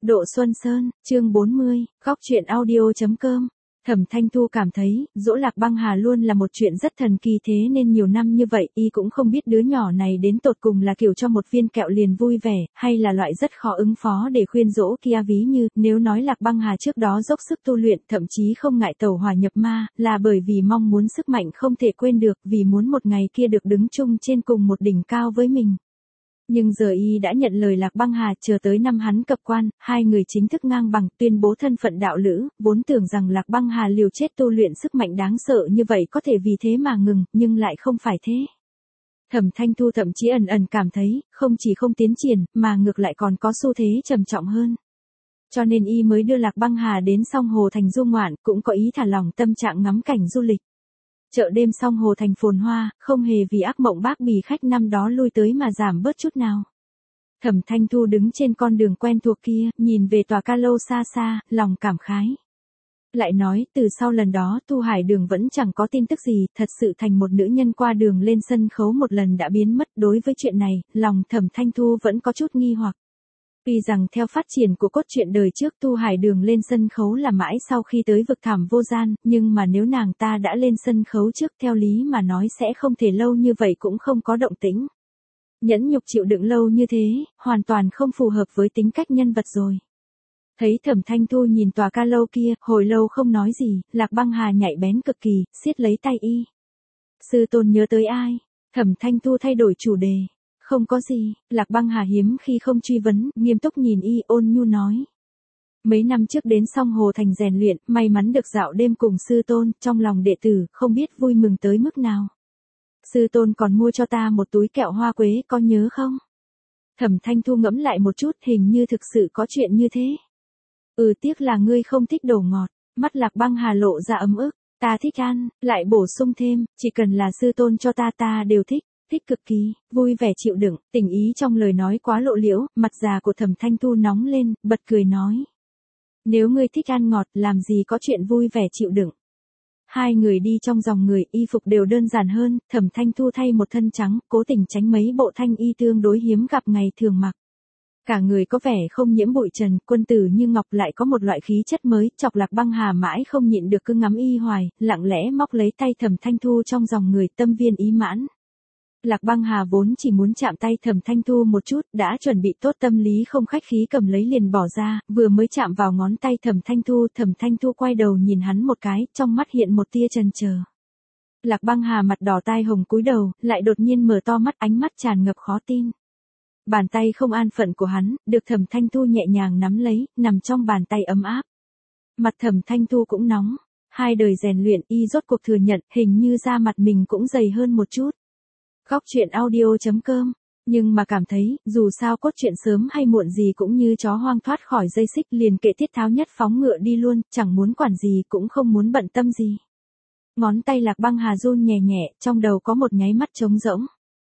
Độ Xuân Sơn, chương 40, góc truyện audio.com. Thẩm Thanh Thu cảm thấy, dỗ Lạc Băng Hà luôn là một chuyện rất thần kỳ, thế nên nhiều năm như vậy y cũng không biết đứa nhỏ này đến tột cùng là kiểu cho một viên kẹo liền vui vẻ, hay là loại rất khó ứng phó để khuyên dỗ kia. Ví như, nếu nói Lạc Băng Hà trước đó dốc sức tu luyện, thậm chí không ngại tẩu hỏa nhập ma, là bởi vì mong muốn sức mạnh không thể quên được, vì muốn một ngày kia được đứng chung trên cùng một đỉnh cao với mình. Nhưng giờ y đã nhận lời Lạc Băng Hà, chờ tới năm hắn cập quan, hai người chính thức ngang bằng, tuyên bố thân phận đạo lữ, vốn tưởng rằng Lạc Băng Hà liều chết tu luyện sức mạnh đáng sợ như vậy có thể vì thế mà ngừng, nhưng lại không phải thế. Thẩm Thanh Thu thậm chí ẩn ẩn cảm thấy, không chỉ không tiến triển, mà ngược lại còn có xu thế trầm trọng hơn. Cho nên y mới đưa Lạc Băng Hà đến Song Hồ Thành du ngoạn, cũng có ý thả lỏng tâm trạng ngắm cảnh du lịch. Chợ đêm Song Hồ Thành phồn hoa, không hề vì ác mộng bác bì khách năm đó lui tới mà giảm bớt chút nào. Thẩm Thanh Thu đứng trên con đường quen thuộc kia, nhìn về tòa ca lâu xa xa, lòng cảm khái. Lại nói, từ sau lần đó Tu Hải Đường vẫn chẳng có tin tức gì, thật sự thành một nữ nhân qua đường lên sân khấu một lần đã biến mất. Đối với chuyện này, lòng Thẩm Thanh Thu vẫn có chút nghi hoặc. Vì rằng theo phát triển của cốt truyện đời trước, Tu Hải Đường lên sân khấu là mãi sau khi tới vực thẳm vô gian, nhưng mà nếu nàng ta đã lên sân khấu trước, theo lý mà nói sẽ không thể lâu như vậy cũng không có động tĩnh. Nhẫn nhục chịu đựng lâu như thế, hoàn toàn không phù hợp với tính cách nhân vật rồi. Thấy Thẩm Thanh Thu nhìn tòa ca lâu kia, hồi lâu không nói gì, Lạc Băng Hà nhạy bén cực kỳ, siết lấy tay y. Sư tôn nhớ tới ai? Thẩm Thanh Thu thay đổi chủ đề. Không có gì, Lạc Băng Hà hiếm khi không truy vấn, nghiêm túc nhìn y, ôn nhu nói. Mấy năm trước đến Song Hồ Thành rèn luyện, may mắn được dạo đêm cùng sư tôn, trong lòng đệ tử, không biết vui mừng tới mức nào. Sư tôn còn mua cho ta một túi kẹo hoa quế, có nhớ không? Thẩm Thanh Thu ngẫm lại một chút, hình như thực sự có chuyện như thế. Tiếc là ngươi không thích đồ ngọt, mắt Lạc Băng Hà lộ ra ấm ức, ta thích ăn, lại bổ sung thêm, chỉ cần là sư tôn cho ta đều thích. Thích cực kỳ, vui vẻ chịu đựng, tình ý trong lời nói quá lộ liễu, mặt già của Thẩm Thanh Thu nóng lên, bật cười nói. Nếu ngươi thích ăn ngọt, làm gì có chuyện vui vẻ chịu đựng. Hai người đi trong dòng người, y phục đều đơn giản hơn, Thẩm Thanh Thu thay một thân trắng, cố tình tránh mấy bộ thanh y tương đối hiếm gặp ngày thường mặc. Cả người có vẻ không nhiễm bụi trần, quân tử như ngọc, lại có một loại khí chất mới, chọc Lạc Băng Hà mãi không nhịn được cứ ngắm y hoài, lặng lẽ móc lấy tay Thẩm Thanh Thu trong dòng người, tâm viên ý mãn. Lạc Băng Hà vốn chỉ muốn chạm tay Thẩm Thanh Thu một chút, đã chuẩn bị tốt tâm lý không khách khí cầm lấy liền bỏ ra, vừa mới chạm vào ngón tay Thẩm Thanh Thu quay đầu nhìn hắn một cái, trong mắt hiện một tia chần chờ. Lạc Băng Hà mặt đỏ tai hồng cúi đầu, lại đột nhiên mở to mắt, ánh mắt tràn ngập khó tin. Bàn tay không an phận của hắn, được Thẩm Thanh Thu nhẹ nhàng nắm lấy, nằm trong bàn tay ấm áp. Mặt Thẩm Thanh Thu cũng nóng, hai đời rèn luyện y rốt cuộc thừa nhận, hình như da mặt mình cũng dày hơn một chút. Góc truyện audio.com, nhưng mà cảm thấy, dù sao cốt truyện sớm hay muộn gì cũng như chó hoang thoát khỏi dây xích, liền kệ tiết tháo nhất phóng ngựa đi luôn, chẳng muốn quản gì cũng không muốn bận tâm gì. Ngón tay Lạc Băng Hà run nhẹ nhẹ, trong đầu có một nháy mắt trống rỗng.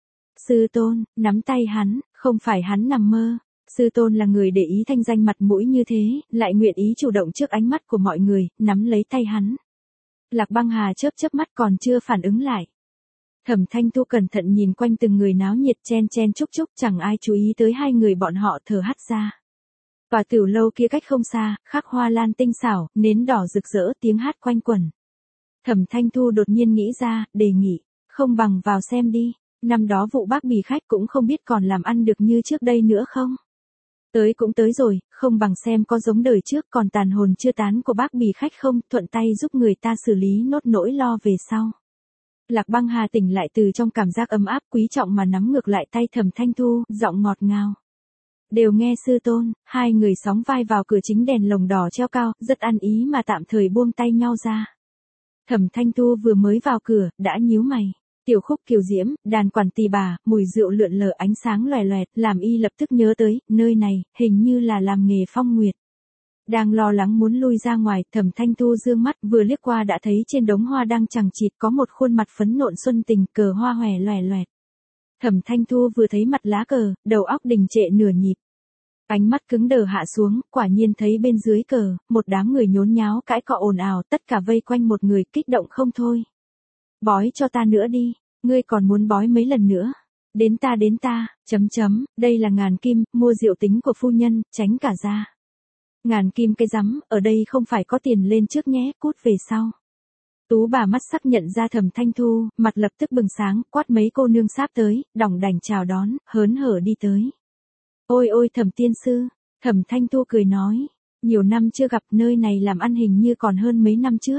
Sư tôn, nắm tay hắn, không phải hắn nằm mơ. Sư tôn là người để ý thanh danh mặt mũi như thế, lại nguyện ý chủ động trước ánh mắt của mọi người, nắm lấy tay hắn. Lạc Băng Hà chớp mắt còn chưa phản ứng lại. Thẩm Thanh Thu cẩn thận nhìn quanh từng người náo nhiệt, chen chen chúc chúc, chẳng ai chú ý tới hai người bọn họ thở hắt ra. Tòa tiểu lâu kia cách không xa, khắc hoa lan tinh xảo, nến đỏ rực rỡ, tiếng hát quanh quẩn. Thẩm Thanh Thu đột nhiên nghĩ ra, đề nghị, không bằng vào xem đi, năm đó vụ bác bì khách cũng không biết còn làm ăn được như trước đây nữa không. Tới cũng tới rồi, không bằng xem có giống đời trước còn tàn hồn chưa tán của bác bì khách không, thuận tay giúp người ta xử lý nốt nỗi lo về sau. Lạc Băng Hà tỉnh lại từ trong cảm giác ấm áp, quý trọng mà nắm ngược lại tay Thẩm Thanh Thu, giọng ngọt ngào. Đều nghe sư tôn, hai người sóng vai vào cửa chính, đèn lồng đỏ treo cao, rất ăn ý mà tạm thời buông tay nhau ra. Thẩm Thanh Thu vừa mới vào cửa, đã nhíu mày. Tiểu khúc kiều diễm, đàn quản tỳ bà, mùi rượu lượn lờ, ánh sáng loè loẹt, làm y lập tức nhớ tới, nơi này, hình như là làm nghề phong nguyệt. Đang lo lắng muốn lui ra ngoài, Thẩm Thanh Thu dương mắt, vừa liếc qua đã thấy trên đống hoa đang chằng chịt có một khuôn mặt phấn nộn xuân tình, cờ hoa hòe loè loẹt. Thẩm Thanh Thu vừa thấy mặt lá cờ, đầu óc đình trệ nửa nhịp. Ánh mắt cứng đờ hạ xuống, quả nhiên thấy bên dưới cờ, một đám người nhốn nháo cãi cọ ồn ào, tất cả vây quanh một người, kích động không thôi. Bói cho ta nữa đi, ngươi còn muốn bói mấy lần nữa? Đến ta, đây là ngàn kim, mua rượu tính của phu nhân, tránh cả ra. Ngàn kim cái rắm, ở đây không phải có tiền lên trước nhé, cút về sau. Tú bà mắt sắc nhận ra Thẩm Thanh Thu, mặt lập tức bừng sáng, quát mấy cô nương sáp tới, đỏng đảnh chào đón, hớn hở đi tới. Ôi ôi Thẩm tiên sư, Thẩm Thanh Thu cười nói, nhiều năm chưa gặp, nơi này làm ăn hình như còn hơn mấy năm trước.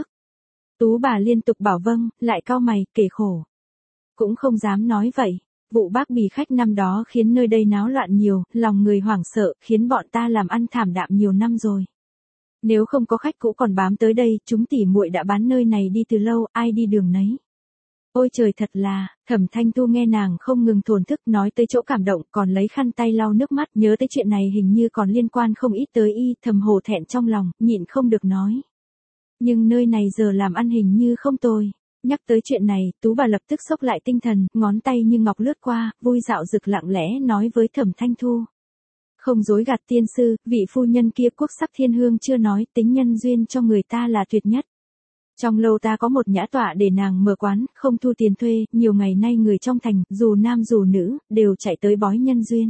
Tú bà liên tục bảo vâng, lại cau mày, kể khổ. Cũng không dám nói vậy, vụ bác bì khách năm đó khiến nơi đây náo loạn nhiều, lòng người hoảng sợ, khiến bọn ta làm ăn thảm đạm nhiều năm rồi. Nếu không có khách cũ còn bám tới đây, chúng tỉ muội đã bán nơi này đi từ lâu, ai đi đường nấy. Ôi trời thật là, Thẩm Thanh Thu nghe nàng không ngừng thổn thức nói tới chỗ cảm động, còn lấy khăn tay lau nước mắt, nhớ tới chuyện này hình như còn liên quan không ít tới y, thầm hổ thẹn trong lòng, nhịn không được nói. Nhưng nơi này giờ làm ăn hình như không tồi. Nhắc tới chuyện này, Tú bà lập tức xốc lại tinh thần, ngón tay như ngọc lướt qua, vui dạo rực lặng lẽ nói với Thẩm Thanh Thu. Không dối gạt tiên sư, vị phu nhân kia quốc sắc thiên hương chưa nói, tính nhân duyên cho người ta là tuyệt nhất. Trong lâu ta có một nhã tọa để nàng mở quán, không thu tiền thuê, nhiều ngày nay người trong thành, dù nam dù nữ, đều chạy tới bói nhân duyên.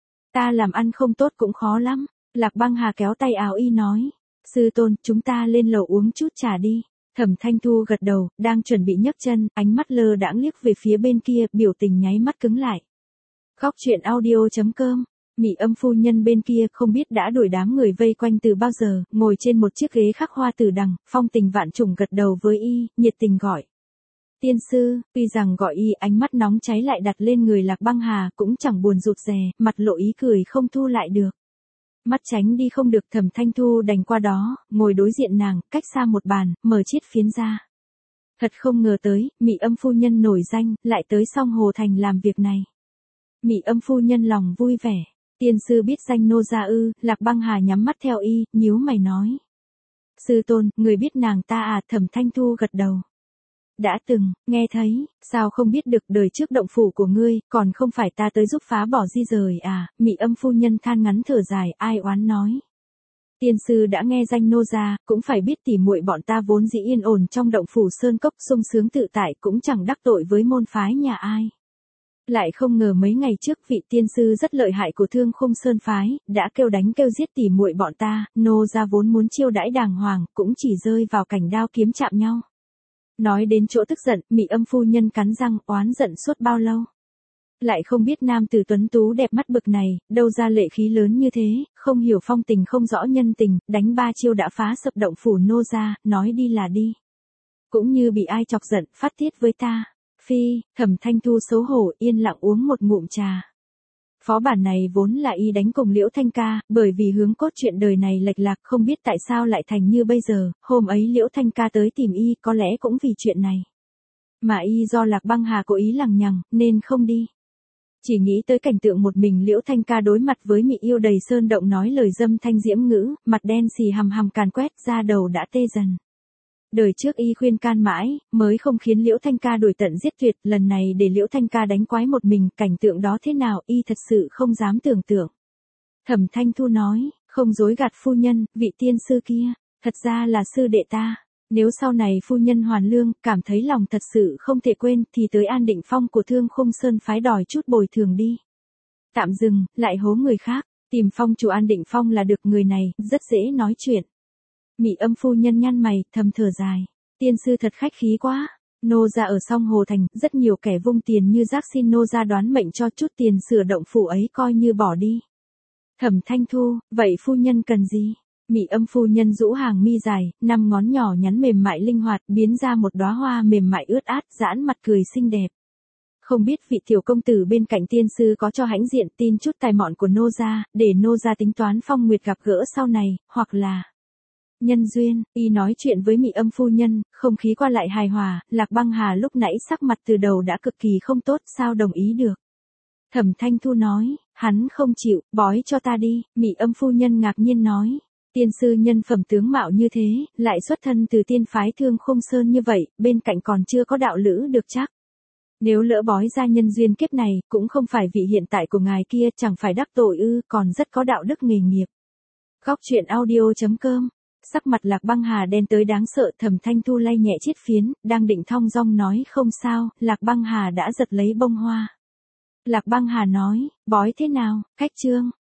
Ta làm ăn không tốt cũng khó lắm. Lạc Băng Hà kéo tay áo y nói. Sư tôn, chúng ta lên lầu uống chút trà đi. Thẩm Thanh Thu gật đầu, đang chuẩn bị nhấc chân, ánh mắt lơ đãng liếc về phía bên kia, biểu tình nháy mắt cứng lại. Góc truyện audio.com. Mị Âm phu nhân bên kia không biết đã đuổi đám người vây quanh từ bao giờ, ngồi trên một chiếc ghế khắc hoa tử đằng, phong tình vạn trùng gật đầu với y, nhiệt tình gọi. Tiên sư, tuy rằng gọi y, ánh mắt nóng cháy lại đặt lên người Lạc Băng Hà, cũng chẳng buồn rụt rè, mặt lộ ý cười không thu lại được. Mắt tránh đi không được, Thẩm Thanh Thu đành qua đó, ngồi đối diện nàng, cách xa một bàn, mở chiết phiến ra. Thật không ngờ tới, Mị Âm phu nhân nổi danh, lại tới Song Hồ Thành làm việc này. Mị Âm phu nhân lòng vui vẻ. Tiên sư biết danh nô gia ư? Lạc Băng Hà nhắm mắt theo y, nhíu mày nói. Sư tôn, người biết nàng ta à? Thẩm Thanh Thu gật đầu. Đã từng, nghe thấy, sao không biết được, đời trước động phủ của ngươi, còn không phải ta tới giúp phá bỏ di rời à? Mị Âm phu nhân than ngắn thở dài, ai oán nói. Tiên sư đã nghe danh nô gia, cũng phải biết tỉ muội bọn ta vốn dĩ yên ổn trong động phủ sơn cốc sung sướng tự tại, cũng chẳng đắc tội với môn phái nhà ai. Lại không ngờ mấy ngày trước vị tiên sư rất lợi hại của Thương Khung Sơn phái, đã kêu đánh kêu giết tỉ muội bọn ta, nô gia vốn muốn chiêu đãi đàng hoàng, cũng chỉ rơi vào cảnh đao kiếm chạm nhau. Nói đến chỗ tức giận, Mị Âm phu nhân cắn răng, oán giận suốt bao lâu. Lại không biết nam tử tuấn tú đẹp mắt bực này, đâu ra lệ khí lớn như thế, không hiểu phong tình không rõ nhân tình, đánh ba chiêu đã phá sập động phủ nô gia, nói đi là đi. Cũng như bị ai chọc giận, phát tiết với ta. Phi, Thẩm Thanh Thu xấu hổ, yên lặng uống một ngụm trà. Phó bản này vốn là y đánh cùng Liễu Thanh Ca, bởi vì hướng cốt truyện đời này lệch lạc, không biết tại sao lại thành như bây giờ, hôm ấy Liễu Thanh Ca tới tìm y, có lẽ cũng vì chuyện này. Mà y do Lạc Băng Hà cố ý lằng nhằng, nên không đi. Chỉ nghĩ tới cảnh tượng một mình Liễu Thanh Ca đối mặt với Mị Yêu đầy sơn động nói lời dâm thanh diễm ngữ, mặt đen xì hầm hầm càn quét, da đầu đã tê dần. Đời trước y khuyên can mãi, mới không khiến Liễu Thanh Ca đuổi tận giết tuyệt, lần này để Liễu Thanh Ca đánh quái một mình, cảnh tượng đó thế nào y thật sự không dám tưởng tượng. Thẩm Thanh Thu nói, không dối gạt phu nhân, vị tiên sư kia, thật ra là sư đệ ta. Nếu sau này phu nhân hoàn lương, cảm thấy lòng thật sự không thể quên, thì tới An Định Phong của Thương Khung Sơn phái đòi chút bồi thường đi. Tạm dừng, lại hố người khác, tìm phong chủ An Định Phong là được, người này, rất dễ nói chuyện. Mị Âm phu nhân nhăn mày, thầm thở dài. Tiên sư thật khách khí quá. Nô gia ở Song Hồ Thành, rất nhiều kẻ vung tiền như rác, xin nô gia đoán mệnh cho chút tiền sửa động phủ ấy coi như bỏ đi. Thẩm Thanh Thu, vậy phu nhân cần gì? Mị Âm phu nhân rũ hàng mi dài, 5 ngón nhỏ nhắn mềm mại linh hoạt, biến ra một đóa hoa mềm mại ướt át, giãn mặt cười xinh đẹp. Không biết vị tiểu công tử bên cạnh tiên sư có cho hãnh diện tin chút tài mọn của nô gia, để nô gia tính toán phong nguyệt gặp gỡ sau này, hoặc là nhân duyên. Y nói chuyện với Mị Âm phu nhân, không khí qua lại hài hòa, Lạc Băng Hà lúc nãy sắc mặt từ đầu đã cực kỳ không tốt, sao đồng ý được. Thẩm Thanh Thu nói, hắn không chịu, bói cho ta đi. Mị Âm phu nhân ngạc nhiên nói, tiên sư nhân phẩm tướng mạo như thế, lại xuất thân từ tiên phái Thương Khung Sơn như vậy, bên cạnh còn chưa có đạo lữ được chắc. Nếu lỡ bói ra nhân duyên kiếp này, cũng không phải vị hiện tại của ngài kia, chẳng phải đắc tội ư, còn rất có đạo đức nghề nghiệp. Góc truyện audio.com. Sắc mặt Lạc Băng Hà đen tới đáng sợ, Thẩm Thanh Thu lay nhẹ chiết phiến, đang định thong dong nói không sao, Lạc Băng Hà đã giật lấy bông hoa. Lạc Băng Hà nói, bói thế nào, cách chương.